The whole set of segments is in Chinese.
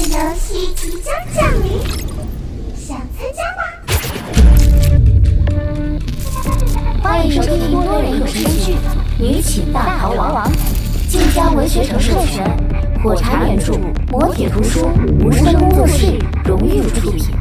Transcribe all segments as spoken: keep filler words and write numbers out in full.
游戏即将降临，想参加吗？ 欢迎收听多人有声剧《女寝大逃亡》，晋江文学城授权，火柴原著，磨铁图书，无声工作室荣誉出品。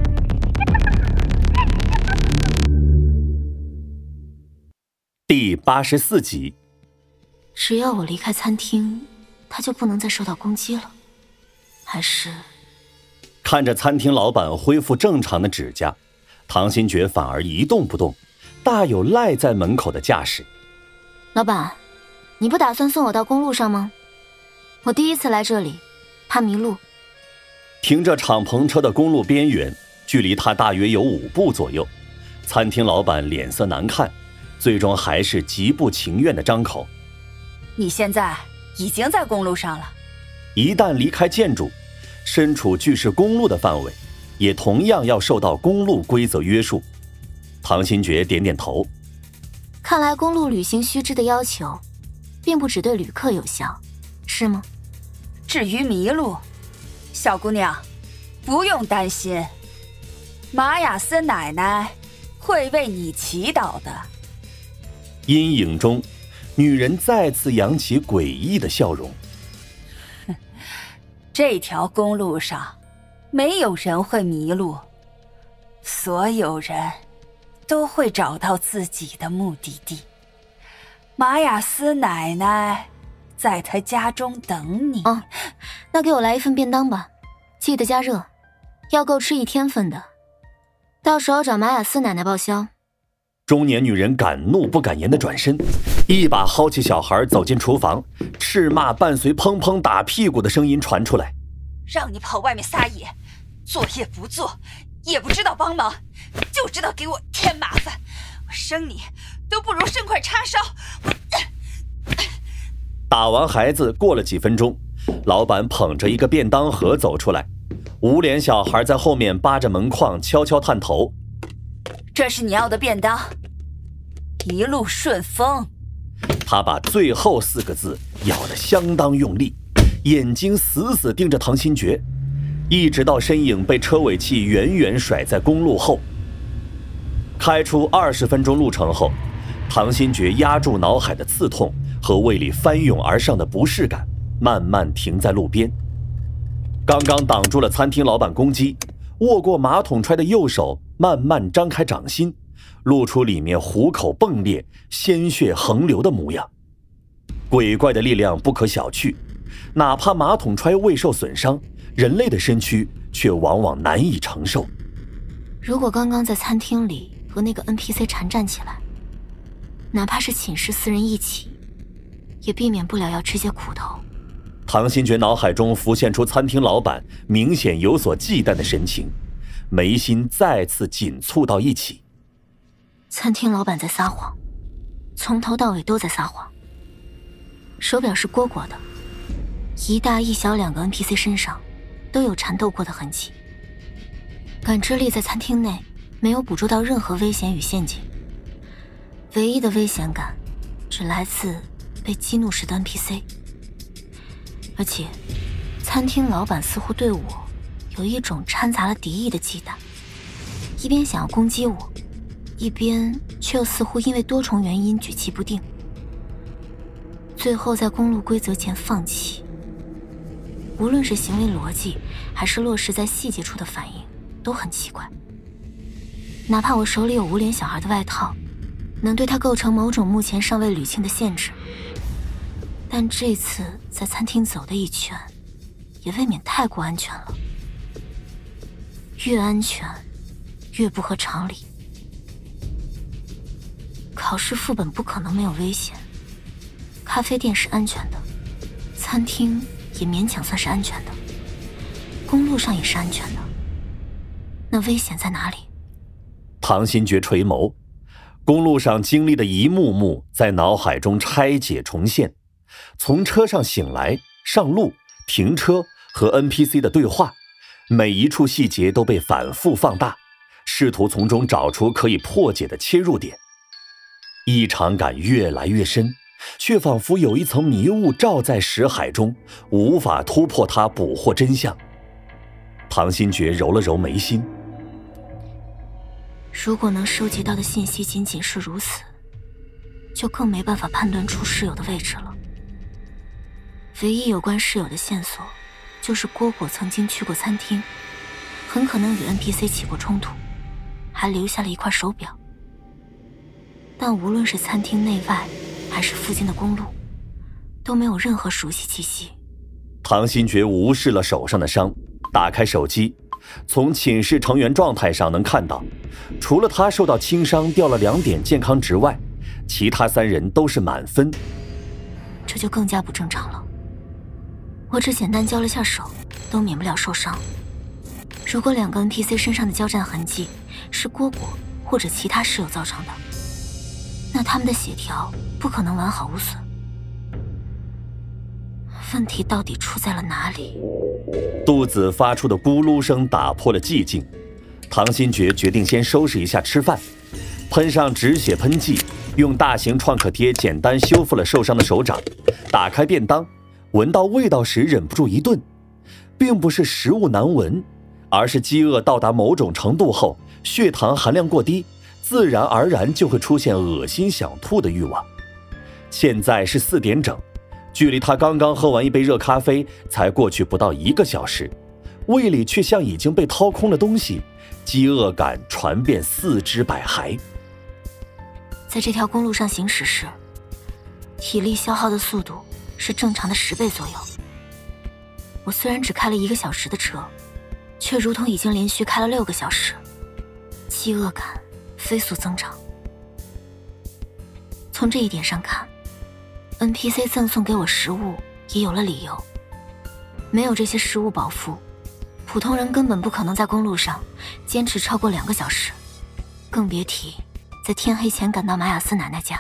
第八十四集。 只要我离开餐厅，他就不能再受到攻击了，还是？ 看着餐厅老板恢复正常的指甲，唐新觉反而一动不动，大有赖在门口的架势。 老板，你不打算送我到公路上吗？我第一次来这里，怕迷路。 停着敞篷车的公路边缘，距离他大约有五步左右。餐厅老板脸色难看，最终还是极不情愿地张口。 你现在已经在公路上了。 一旦离开建筑，身处巨石公路的范围，也同样要受到公路规则约束。唐新觉点点头。 看来公路旅行须知的要求，并不只对旅客有效，是吗？ 至于迷路，小姑娘，不用担心，玛雅斯奶奶会为你祈祷的。 阴影中，女人再次扬起诡异的笑容。 这条公路上没有人会迷路，所有人都会找到自己的目的地。玛雅斯奶奶在她家中等你。 哦，那给我来一份便当吧，记得加热，要够吃一天份的，到时候找玛雅斯奶奶报销。 中年女人敢怒不敢言地转身，一把薅起小孩走进厨房，斥骂伴随砰砰打屁股的声音传出来。 让你跑外面撒野，作业不做，也不知道帮忙，就知道给我添麻烦。我生你都不如生块叉烧。 打完孩子过了几分钟，老板捧着一个便当盒走出来，无脸小孩在后面扒着门框悄悄探头。 这是你要的便当，一路顺风。 他把最后四个字咬得相当用力，眼睛死死盯着唐新觉，一直到身影被车尾气远远甩在公路后。开出二十分钟路程后，唐新觉压住脑海的刺痛和胃里翻涌而上的不适感，慢慢停在路边。刚刚挡住了餐厅老板攻击，握过马桶揣的右手慢慢张开掌心，露出里面虎口迸裂、鲜血横流的模样。鬼怪的力量不可小觑，哪怕马桶揣未受损伤，人类的身躯却往往难以承受。 如果刚刚在餐厅里和那个 N P C 缠战起来，哪怕是寝室四人一起，也避免不了要吃些苦头。 唐新觉脑海中浮现出餐厅老板明显有所忌惮的神情，眉心再次紧蹙到一起。 餐厅老板在撒谎，从头到尾都在撒谎。手表是蝈蝈的，一大一小两个 N P C 身上都有缠斗过的痕迹。感知力在餐厅内没有捕捉到任何危险与陷阱，唯一的危险感只来自被激怒时的 N P C。 而且餐厅老板似乎对我有一种掺杂了敌意的忌惮，一边想要攻击我，一边却又似乎因为多重原因举棋不定，最后在公路规则前放弃。无论是行为逻辑还是落实在细节处的反应都很奇怪。哪怕我手里有无脸小孩的外套，能对他构成某种目前尚未捋清的限制，但这次在餐厅走的一圈也未免太过安全了，越安全越不合常理。考试副本不可能没有危险，咖啡店是安全的，餐厅也勉强算是安全的，公路上也是安全的，那危险在哪里？ 唐新觉垂眸，公路上经历的一幕幕在脑海中拆解重现，从车上醒来、上路、停车和 N P C 的对话，每一处细节都被反复放大，试图从中找出可以破解的切入点。异常感越来越深，却仿佛有一层迷雾罩在识海中，无法突破它捕获真相。 唐新觉揉了揉眉心。 如果能收集到的信息仅仅是如此，就更没办法判断出室友的位置了。唯一有关室友的线索，就是蝈蝈曾经去过餐厅，很可能与 N P C 起过冲突，还留下了一块手表。但无论是餐厅内外，还是附近的公路，都没有任何熟悉气息。 唐新觉无视了手上的伤，打开手机，从寝室成员状态上能看到，除了他受到轻伤掉了两点健康值外，其他三人都是满分。 这就更加不正常了。我只简单交了下手，都免不了受伤。如果两个 N P C 身上的交战痕迹是蝈蝈或者其他室友造成的，那他们的血条不可能完好无损。问题到底出在了哪里？ 肚子发出的咕噜声打破了寂静。唐新觉决定先收拾一下吃饭，喷上止血喷剂，用大型创可贴简单修复了受伤的手掌，打开便当，闻到味道时忍不住一顿，并不是食物难闻，而是饥饿到达某种程度后，血糖含量过低，自然而然就会出现恶心想吐的欲望。现在是四点整，距离他刚刚喝完一杯热咖啡才过去不到一个小时，胃里却像已经被掏空的东西，饥饿感传遍四肢百骸。 在这条公路上行驶时，体力消耗的速度是正常的十倍左右。我虽然只开了一个小时的车，却如同已经连续开了六个小时，饥饿感飞速增长。从这一点上看， N P C 赠送给我食物也有了理由。没有这些食物饱腹，普通人根本不可能在公路上坚持超过两个小时，更别提在天黑前赶到玛雅斯奶奶家。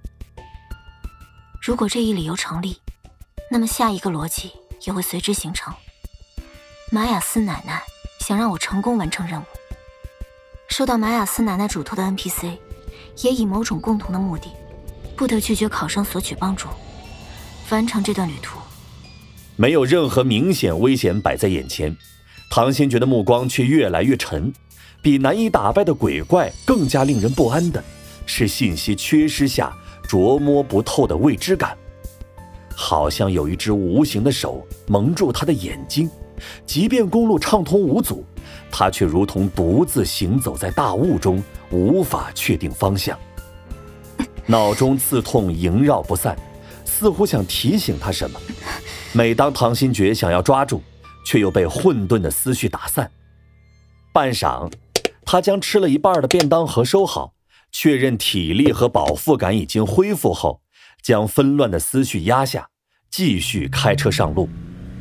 如果这一理由成立，那么下一个逻辑也会随之形成。玛雅斯奶奶想让我成功完成任务，受到玛雅斯奶奶嘱托的 N P C 也以某种共同的目的，不得拒绝考生索取帮助，完成这段旅途。 没有任何明显危险摆在眼前，唐新觉的目光却越来越沉。比难以打败的鬼怪更加令人不安的是信息缺失下琢磨不透的未知感，好像有一只无形的手蒙住他的眼睛，即便公路畅通无阻，他却如同独自行走在大雾中，无法确定方向。脑中刺痛萦绕不散，似乎想提醒他什么。每当唐新觉想要抓住，却又被混沌的思绪打散。半晌，他将吃了一半的便当盒收好，确认体力和饱腹感已经恢复后，将纷乱的思绪压下，继续开车上路。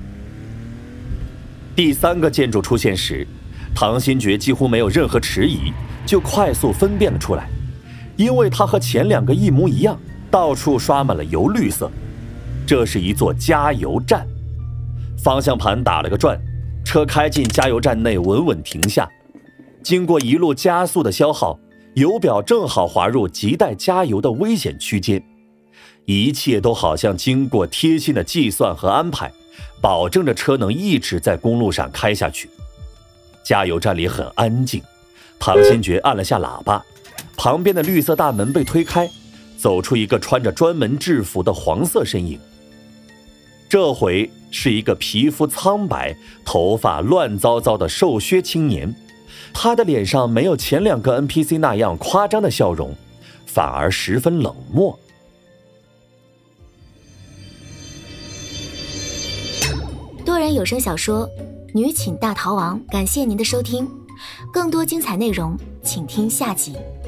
第三个建筑出现时，唐新觉几乎没有任何迟疑，就快速分辨了出来，因为它和前两个一模一样，到处刷满了油绿色。这是一座加油站，方向盘打了个转，车开进加油站内，稳稳停下。经过一路加速的消耗，油表正好滑入亟待加油的危险区间。一切都好像经过贴心的计算和安排，保证着车能一直在公路上开下去。加油站里很安静，唐新觉按了下喇叭，旁边的绿色大门被推开，走出一个穿着专门制服的黄色身影。这回是一个皮肤苍白、头发乱糟糟的瘦削青年，他的脸上没有前两个 N P C 那样夸张的笑容，反而十分冷漠。 多人有声小说《女寝大逃亡》，感谢您的收听，更多精彩内容请听下集。